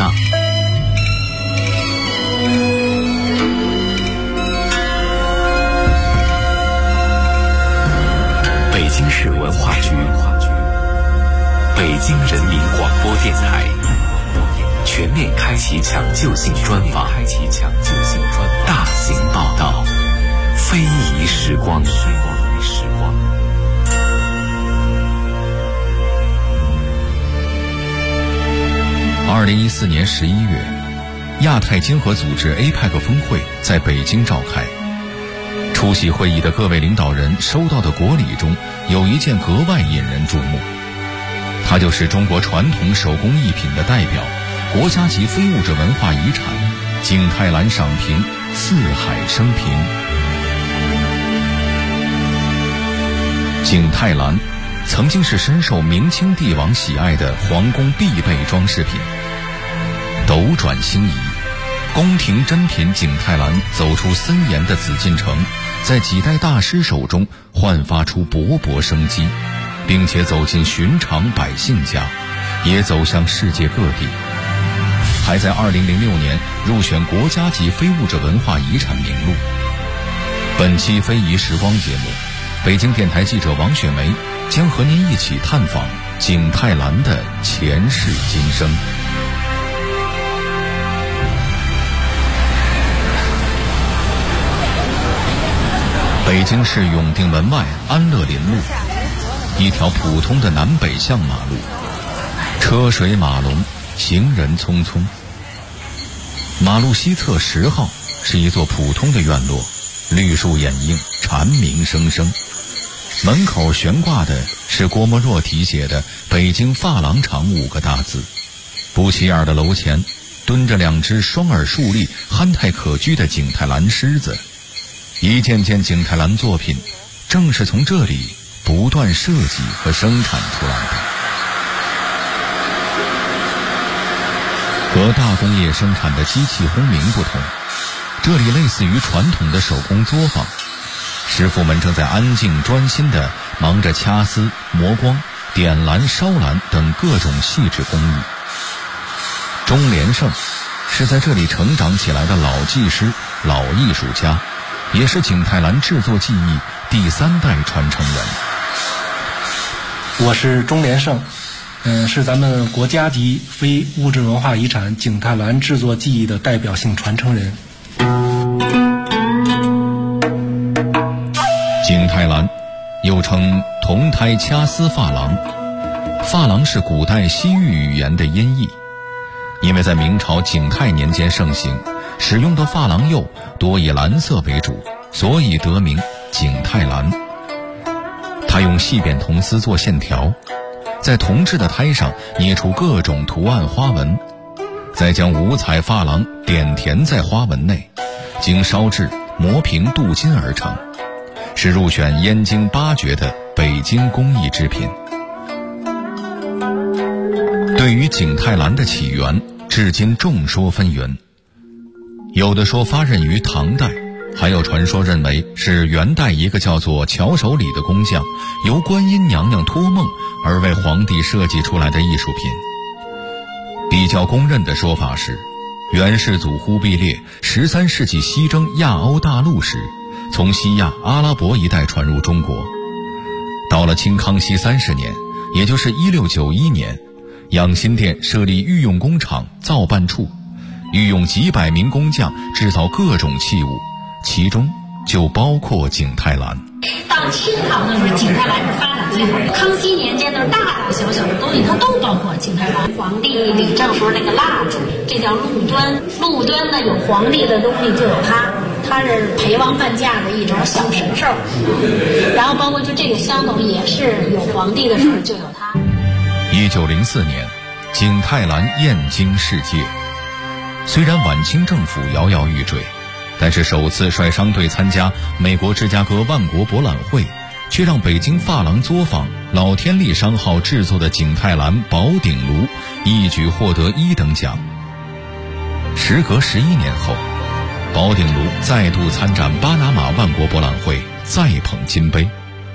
葬。北京市文化局、北京人民广播电台全面开启抢救性专访，大型报道，非遗时光。2014年11月，亚太经合组织 APEC 峰会在北京召开。出席会议的各位领导人收到的国礼中，有一件格外引人注目，它就是中国传统手工艺品的代表，国家级非物质文化遗产景泰蓝赏评四海升平。景泰蓝曾经是深受明清帝王喜爱的皇宫必备装饰品。斗转星移，宫廷珍品景泰蓝走出森严的紫禁城，在几代大师手中焕发出勃勃生机，并且走进寻常百姓家，也走向世界各地，还在2006年入选国家级非物质文化遗产名录。本期非遗时光节目，北京电台记者王雪梅将和您一起探访景泰蓝的前世今生。北京市永定门外安乐林路，一条普通的南北向马路，车水马龙，行人匆匆。马路西侧10号是一座普通的院落，绿树掩映，蝉鸣声声。门口悬挂的是郭沫若题写的北京发廊厂5个大字。不起眼的楼前蹲着2只双耳竖立、憨态可掬的景泰蓝狮子。一件件景泰蓝作品正是从这里不断设计和生产出来的。和大工业生产的机器轰鸣不同，这里类似于传统的手工作坊，师傅们正在安静专心地忙着掐丝、磨光、点蓝、烧蓝等各种细致工艺。钟连胜是在这里成长起来的老技师、老艺术家，也是景泰蓝制作技艺第3代传承人。 我是钟连胜，是咱们国家级非物质文化遗产景泰蓝制作技艺的代表性传承人。 景泰蓝又称铜胎掐丝珐琅，珐琅是古代西域语言的音译，因为在明朝景泰年间盛行，使用的珐琅釉多以蓝色为主，所以得名景泰蓝。它用细扁铜丝做线条，在铜制的胎上捏出各种图案花纹，再将五彩珐琅点填在花纹内，经烧制磨平镀金而成，是入选燕京8绝的北京工艺制品。对于景泰蓝的起源，至今众说纷纭，有的说发轫于唐代，还有传说认为是元代一个叫做乔守礼的工匠由观音娘娘托梦而为皇帝设计出来的艺术品。比较公认的说法是，元世祖忽必烈13世纪西征亚欧大陆时，从西亚阿拉伯一带传入中国。到了清康熙30年，也就是1691年，养心殿设立御用工厂造办处，御用几百名工匠制造各种器物，其中就包括景泰蓝。 到清朝的时候，景泰蓝是发展最好的。康熙年间的大大小小的东西，它都包括景泰蓝。皇帝理政时候那个蜡烛，这叫禄端。禄端呢，有皇帝的东西就有它，它是陪王伴驾的一种小神兽。然后包括就这个香筒也是有皇帝的时候就有它。 1904年，景泰蓝燕京世界。虽然晚清政府摇摇欲坠，但是首次率商队参加美国芝加哥万国博览会，却让北京珐琅作坊老天利商号制作的景泰蓝宝鼎炉一举获得1等奖。时隔11年后，宝鼎炉再度参展巴拿马万国博览会，再捧金杯。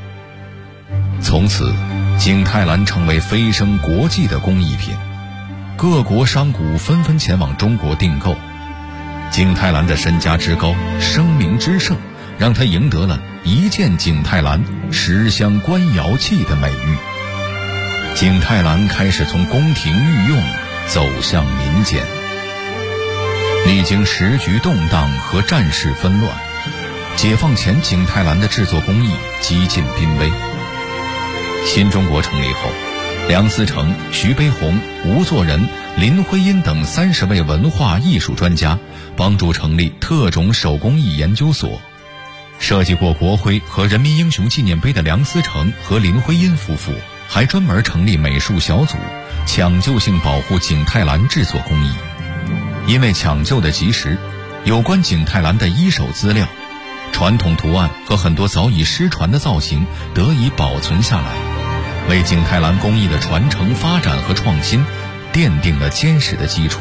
从此，景泰蓝成为飞升国际的工艺品。 各国商贾纷纷前往中国订购。景泰蓝的身家之高，声名之盛，让他赢得了一见景泰蓝，十香官窑器的美誉。景泰蓝开始从宫廷御用走向民间。历经时局动荡和战事纷乱，解放前景泰蓝的制作工艺几近濒危。新中国成立后，梁思成、徐悲鸿、吴作人、林徽因等30位文化艺术专家帮助成立特种手工艺研究所。设计过国徽和人民英雄纪念碑的梁思成和林徽因夫妇还专门成立美术小组，抢救性保护景泰蓝制作工艺。因为抢救的及时，有关景泰蓝的一手资料、传统图案和很多早已失传的造型得以保存下来，为景泰蓝工艺的传承发展和创新奠定了坚实的基础。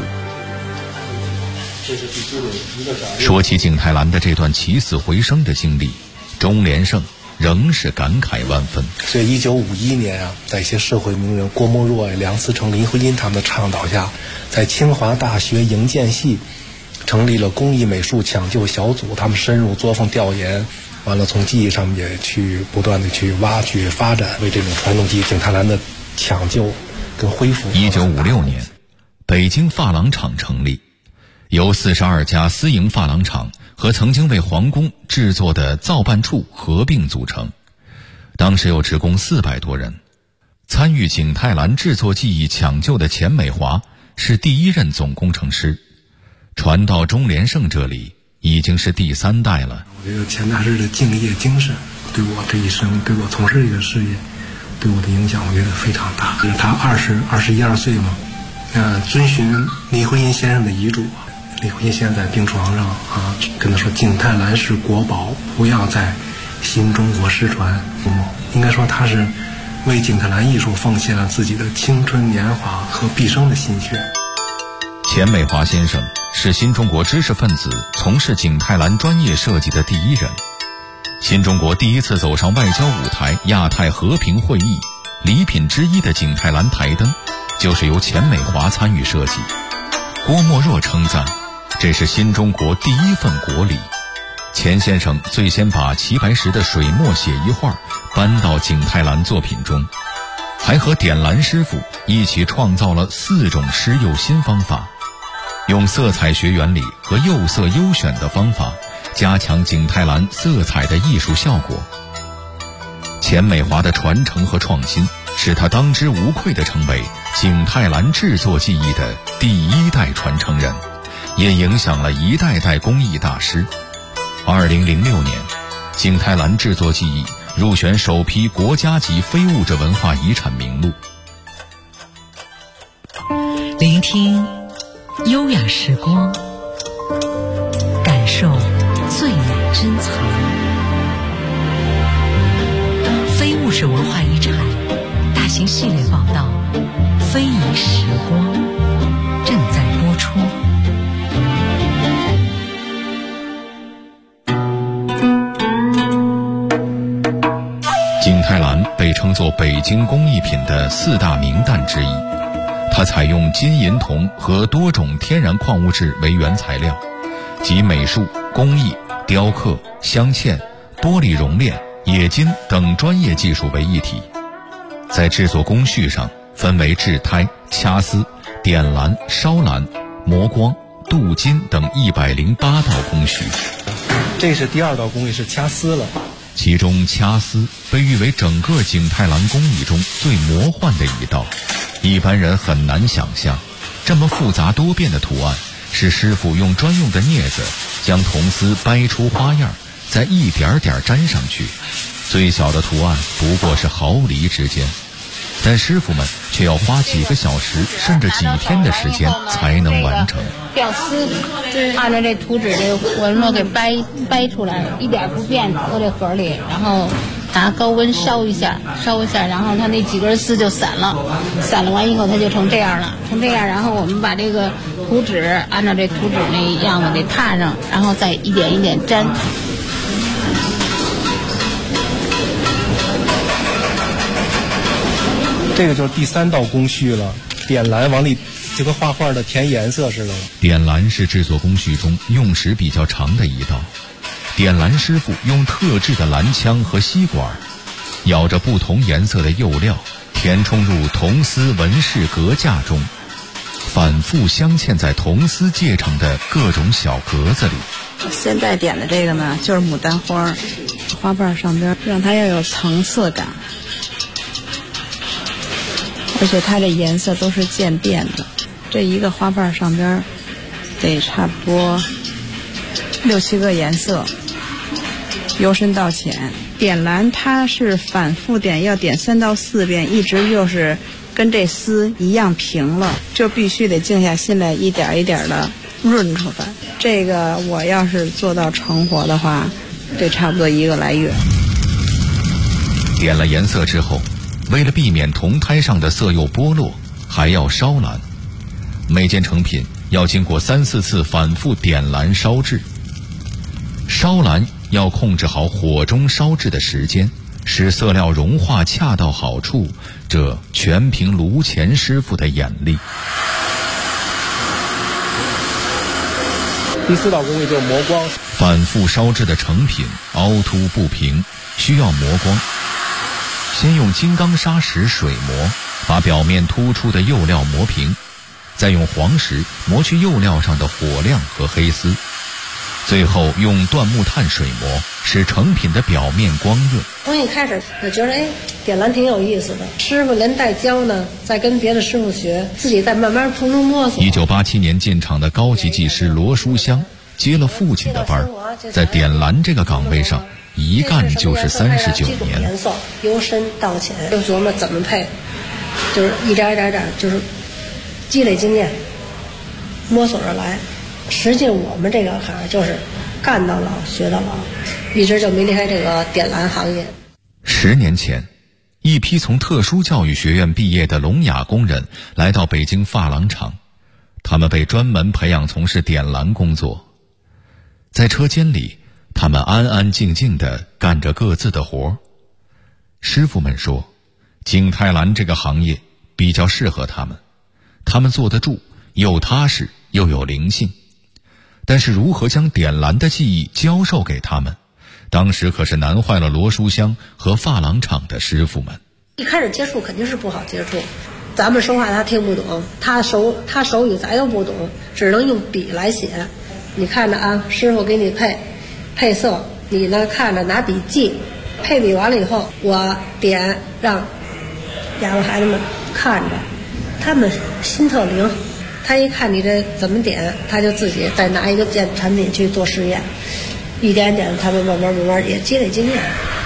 说起景泰蓝的这段起死回生的经历，钟连胜仍是感慨万分。 所以1951年啊，在一些社会名人郭沫若、梁思成、林徽因他们的倡导下，在清华大学营建系成立了工艺美术抢救小组，他们深入作坊调研，完了从技艺上面也去不断的去挖掘发展，为这种传统技艺景泰蓝的抢救跟恢复。 1956年，北京珐琅厂成立，由42家私营珐琅厂和曾经为皇宫制作的造办处合并组成，当时有职工400多人。参与景泰蓝制作技艺抢救的钱美华是第1任总工程师，传到钟连胜这里已经是第3代了。 我觉得钱大师的敬业精神对我这一生，对我从事这个事业，对我的影响我觉得非常大。他21、22岁嘛，遵循林徽因先生的遗嘱，林徽因先生在病床上啊，跟他说景泰蓝是国宝，不要在新中国失传。应该说他是为景泰蓝艺术奉献了自己的青春年华和毕生的心血。 钱美华先生是新中国知识分子从事景泰蓝专业设计的第1人。新中国第一次走上外交舞台亚太和平会议，礼品之一的景泰蓝台灯就是由钱美华参与设计。郭沫若称赞，这是新中国第1份国礼。钱先生最先把齐白石的水墨写意画搬到景泰蓝作品中，还和点蓝师傅一起创造了4种施釉新方法，用色彩学原理和釉色优选的方法加强景泰蓝色彩的艺术效果。钱美华的传承和创新使他当之无愧地成为景泰蓝制作技艺的第1代传承人，也影响了一代代工艺大师。2006年，景泰蓝制作技艺入选首批国家级非物质文化遗产名录。 聆听优雅时光，感受最美珍藏。非物质文化遗产大型系列报道《非遗时光》正在播出。 景泰蓝被称作北京工艺品的4大名旦之一，它采用金银铜和多种天然矿物质为原材料，集美术、工艺、雕刻、镶嵌、玻璃熔炼、冶金等专业技术为一体。在制作工序上分为制胎、掐丝、点蓝、烧蓝、磨光、镀金等108道工序。 这是第2道工艺，是掐丝了。 其中掐丝被誉为整个景泰蓝工艺中最魔幻的一道，一般人很难想象，这么复杂多变的图案是师傅用专用的镊子将铜丝掰出花样，再一点点粘上去，最小的图案不过是毫厘之间，但师傅们却要花几个小时甚至几天的时间才能完成。 吊丝按照这图纸这纹路给掰出来，一点不变，搁这盒里，然后拿高温烧一下，然后它那几根丝就散了完以后它就成这样了，然后我们把这个图纸按照这图纸那样子给踏上，然后再一点一点粘。 这个就是第3道工序了，点蓝往里就跟画画的填颜色似的。 点蓝是制作工序中用时比较长的一道。点蓝师傅用特制的蓝枪和吸管，舀着不同颜色的釉料，填充入铜丝纹饰格架中，反复镶嵌在铜丝界成的各种小格子里。 现在点的这个呢，就是牡丹花，花瓣上边让它要有层次感，而且它这颜色都是渐变的。这一个花瓣上边得差不多6、7个颜色，由深到浅。点蓝它是反复点，要点3到4遍，一直就是跟这丝一样平了，就必须得静下心来，一点一点的润出来。这个我要是做到成活的话，得差不多1个来月。 点了颜色之后，为了避免铜胎上的色釉剥落，还要烧蓝。每件成品要经过3、4次反复点蓝烧制。烧蓝要控制好火中烧制的时间，使色料融化恰到好处，这全凭炉前师傅的眼力。 第4道工艺就是磨光。 反复烧制的成品凹凸不平，需要磨光。先用金刚砂石水磨，把表面突出的釉料磨平，再用黄石磨去釉料上的火亮和黑丝，最后用椴木炭水磨，使成品的表面光润。 从一开始就觉得点蓝挺有意思的，师傅连带教呢，再跟别的师傅学，自己再慢慢从中摸索。 1987年进场的高级技师罗书香接了父亲的班，在点蓝这个岗位上一干就是39年。 颜色由深到浅，就琢磨怎么配，就是一点一点就是积累经验，摸索着来。实际我们这个行就是干到老学到老，一直就没离开这个点蓝行业。 10年前，一批从特殊教育学院毕业的聋哑工人来到北京珐琅厂，他们被专门培养从事点蓝工作。在车间里，他们安安静静地干着各自的活。师傅们说，景泰蓝这个行业比较适合他们，他们坐得住，又踏实又有灵性。但是如何将点蓝的技艺教授给他们，当时可是难坏了罗书香和珐琅厂的师傅们。 一开始接触肯定是不好接触，咱们说话他听不懂，他手语咱又不懂，只能用笔来写。你看着啊，师傅给你配色，你呢看着拿笔记，配比完了以后，我点让哑巴孩子们看着，他们心特灵。他一看你这怎么点，他就自己再拿一个产品去做实验，一点点他们慢慢也积累经验。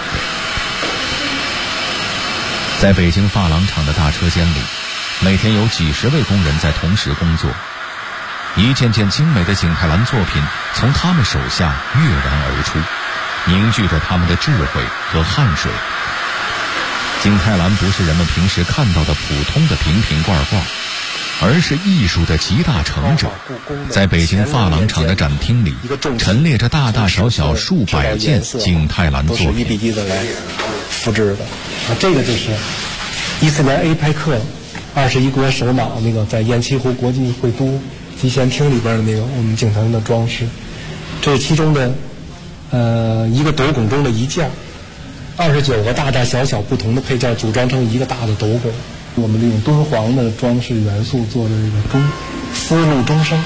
在北京珐琅厂的大车间里，每天有几十位工人在同时工作，一件件精美的景泰蓝作品从他们手下跃然而出，凝聚着他们的智慧和汗水。景泰蓝不是人们平时看到的普通的瓶瓶罐罐，而是艺术的集大成者。在北京珐琅厂的展厅里，陈列着大大小小数百件景泰蓝作品， 都是一比一的来复制的。这个就是14年APEC 21国首脑那个在雁栖湖国际会都集贤厅里边的那个我们景泰蓝的装饰，这是其中的一个斗拱中的一件，29个大大小小不同的配件组装成一个大的斗拱。我们利用敦煌的装饰元素做的这个丝路钟声。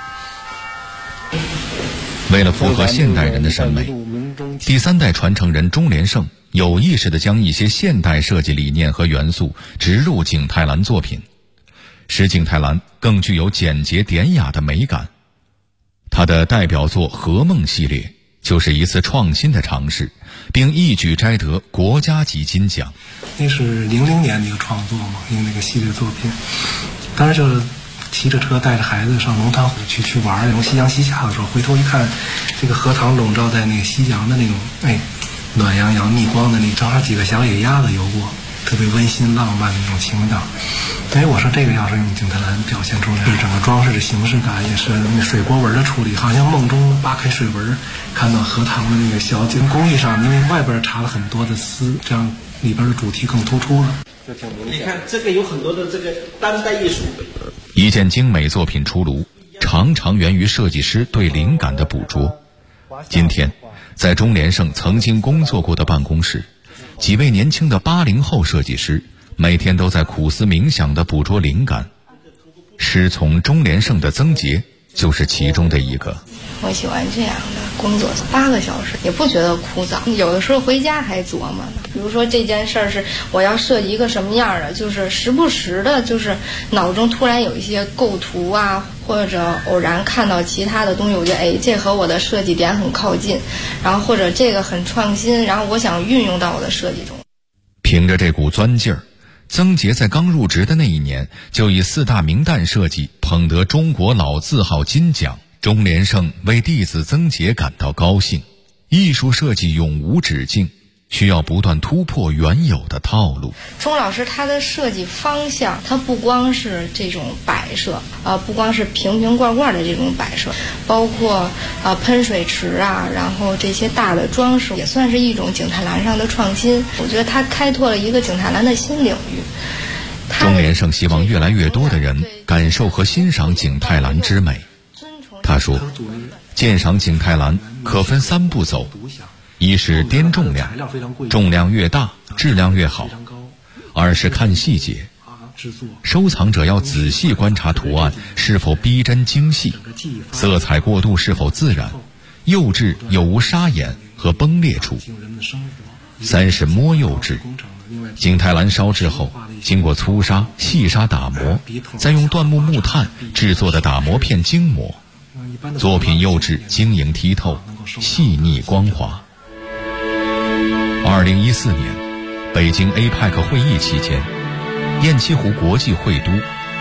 为了符合现代人的审美，第3代传承人钟连胜有意识地将一些现代设计理念和元素植入景泰蓝作品，使景泰蓝更具有简洁典雅的美感。他的代表作和梦系列就是一次创新的尝试，并一举摘得国家级金奖。 那是00年的一个创作嘛，一个那个系列作品。当时就是骑着车带着孩子上龙潭湖去玩，然后夕阳西下的时候，回头一看，这个荷塘笼罩在那个夕阳的那种暖洋洋逆光的那正好几个小野鸭子游过，特别温馨浪漫的那种情调。我说这个要是用景泰蓝表现出来，整个装饰的形式感也是那水波纹的处理，好像梦中扒开水纹看到荷塘的那个小景。工艺上因为外边插了很多的丝，这样里边的主题更突出了。 你看这个有很多的这个当代艺术一件精美作品出炉，常常源于设计师对灵感的捕捉。今天，在钟连胜曾经工作过的办公室，几位年轻的80后设计师每天都在苦思冥想地捕捉灵感。师从钟连胜的曾杰就是其中的一个。 我喜欢这样的工作，8个小时也不觉得枯燥，有的时候回家还琢磨呢。比如说这件事儿是我要设计一个什么样的，就是时不时的，就是脑中突然有一些构图啊，或者偶然看到其他的东西，我觉得这和我的设计点很靠近，然后或者这个很创新，然后我想运用到我的设计中。 凭着这股钻劲儿，曾杰在刚入职的那一年就以4大名旦设计捧得中国老字号金奖。钟连胜为弟子曾杰感到高兴，艺术设计永无止境，需要不断突破原有的套路。 钟老师他的设计方向，他不光是这种摆设，不光是瓶瓶罐罐的这种摆设，包括喷水池啊，然后这些大的装饰，也算是一种景泰蓝上的创新。我觉得他开拓了一个景泰蓝的新领域。 钟连胜希望越来越多的人感受和欣赏景泰蓝之美。他说，鉴赏景泰蓝可分3步走，一是掂重量，重量越大质量越好；二是看细节，收藏者要仔细观察图案是否逼真精细，色彩过渡是否自然，釉质有无沙眼和崩裂处；三是摸釉质，景泰蓝烧制后经过粗砂、细砂打磨，再用椴木木炭制作的打磨片精磨，作品釉质晶莹剔透，细腻光滑。2014年，北京 APEC 会议期间，雁栖湖国际会都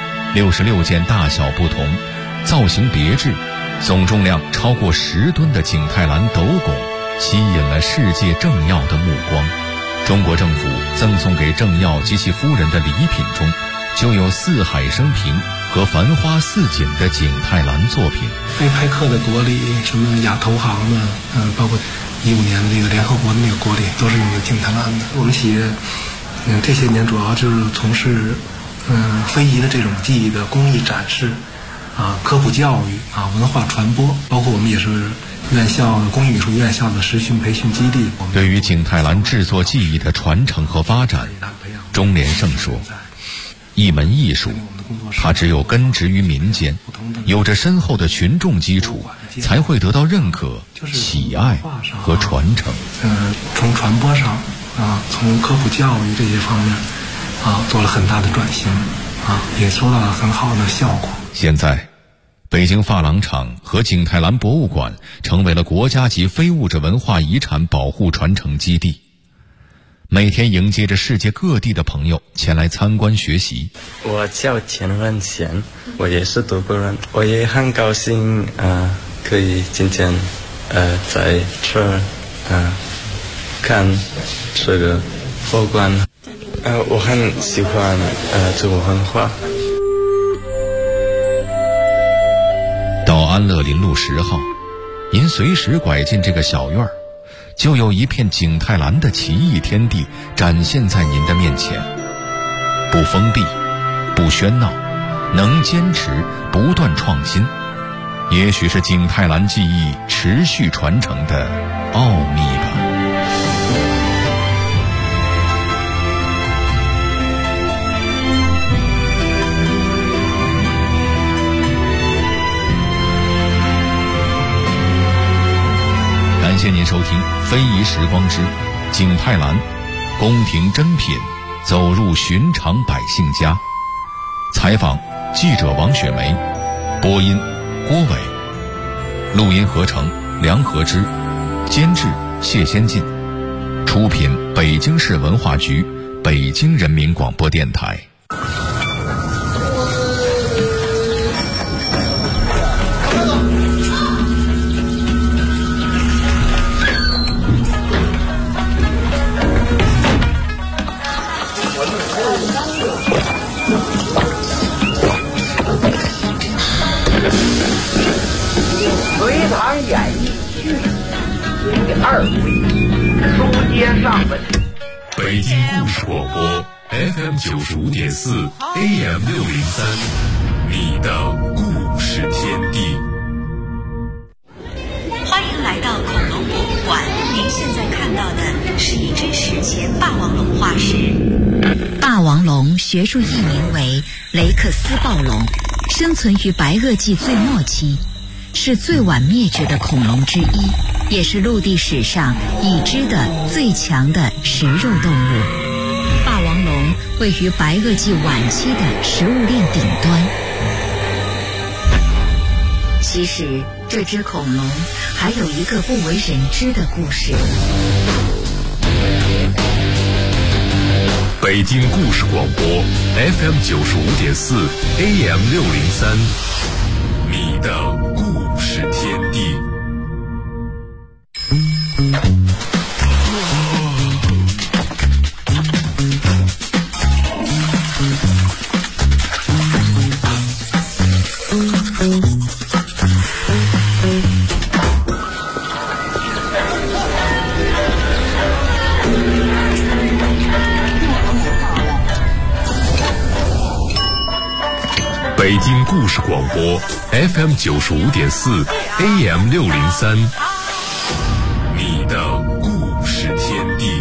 66件大小不同、造型别致、总重量超过10吨的景泰蓝斗拱，吸引了世界政要的目光。中国政府赠送给政要及其夫人的礼品中，就有4海升平和繁花似锦的景泰蓝作品。 APEC的国礼，什么亚投行的，包括15年的这个联合国的那个国礼，都是用的景泰蓝的。我们企业，这些年主要就是从事，非遗的这种技艺的工艺展示，科普教育，文化传播，包括我们也是院校的工艺美术院校的实训培训基地。 对于景泰蓝制作技艺的传承和发展，钟连胜说，一门艺术，它只有根植于民间，有着深厚的群众基础，才会得到认可、喜爱和传承。 从传播上，从科普教育这些方面，做了很大的转型，也收到了很好的效果。 现在，北京珐琅厂和景泰蓝博物馆成为了国家级非物质文化遗产保护传承基地，每天迎接着世界各地的朋友前来参观学习。 我叫钱文贤，我也是德国人，我也很高兴可以今天在这看这个博物馆。我很喜欢这个文化。 到安乐林路10号，您随时拐进这个小院儿，就有一片景泰蓝的奇异天地展现在您的面前。不封闭，不喧闹，能坚持不断创新，也许是景泰蓝技艺持续传承的奥秘吧。感谢您收听《非遗时光之景泰蓝》，宫廷珍品走入寻常百姓家。采访记者王雪梅，播音郭伟，录音合成梁和之，监制谢先进，出品北京市文化局、北京人民广播电台。 隋唐演义续第2回，书接上文。 北京故事广播 FM 95.4 AM 603， 你的故事天地。 欢迎来到恐龙博物馆，您现在看到的是一只史前霸王龙化石。霸王龙学术译名为雷克斯暴龙，生存于白垩纪最末期，是最晚灭绝的恐龙之一，也是陆地史上已知的最强的食肉动物。霸王龙位于白垩纪晚期的食物链顶端。其实这只恐龙还有一个不为人知的故事。 北京故事广播 FM 95.4 AM 603，你的故事天地。北京故事广播 FM 95.4 AM 603，你的故事天地。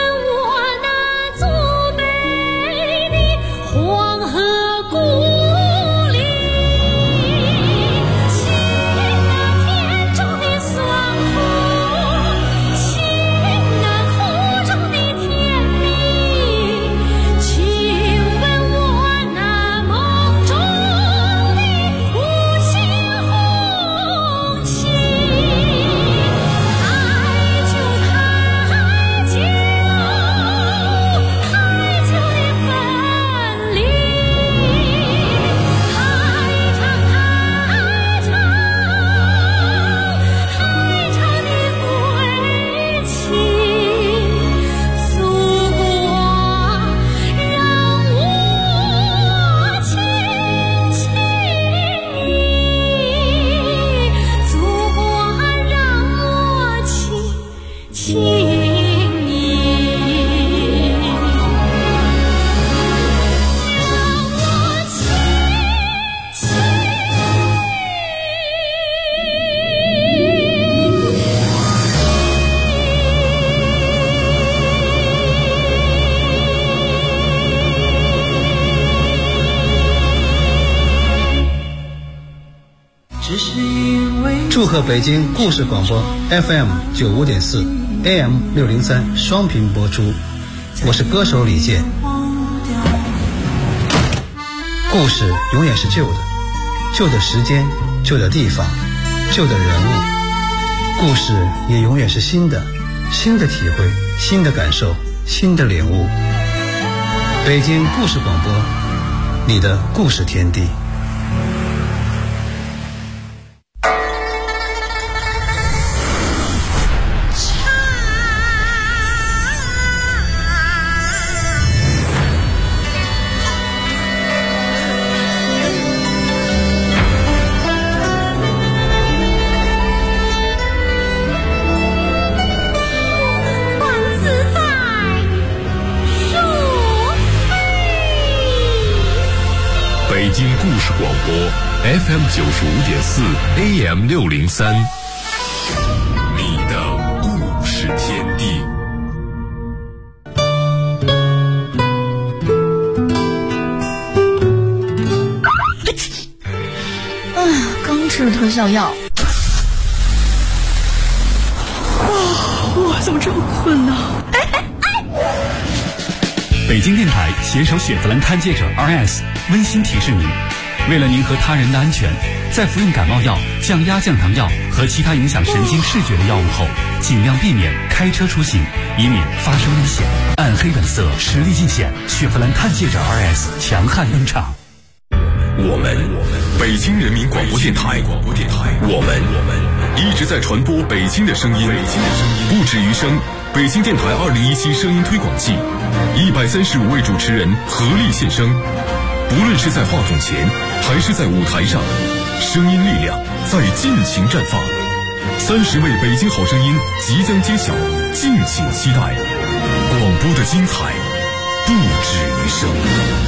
黄河故祝贺北京故事广播 FM 95.4 AM 603双频播出，我是歌手李健。故事永远是旧的，旧的时间，旧的地方，旧的人物。故事也永远是新的，新的体会，新的感受，新的领悟。北京故事广播，你的故事天地。 北京故事广播 FM 95.4 AM 603，你的故事天地。 刚吃特效药。 我怎么这么困呢？ 北京电台携手雪佛兰探界者 RS 温馨提示您，为了您和他人的安全，在服用感冒药、降压降糖药和其他影响神经视觉的药物后，尽量避免开车出行，以免发生危险。暗黑本色，实力尽显，雪佛兰探界者 RS 强悍登场。 我们北京人民广播电台，我们一直在传播北京的声音，不止于声。北京电台2017声音推广季，135位主持人合力献声，不论是在话筒前还是在舞台上，声音力量在尽情绽放。30位北京好声音即将揭晓，敬请期待。广播的精彩不止于声。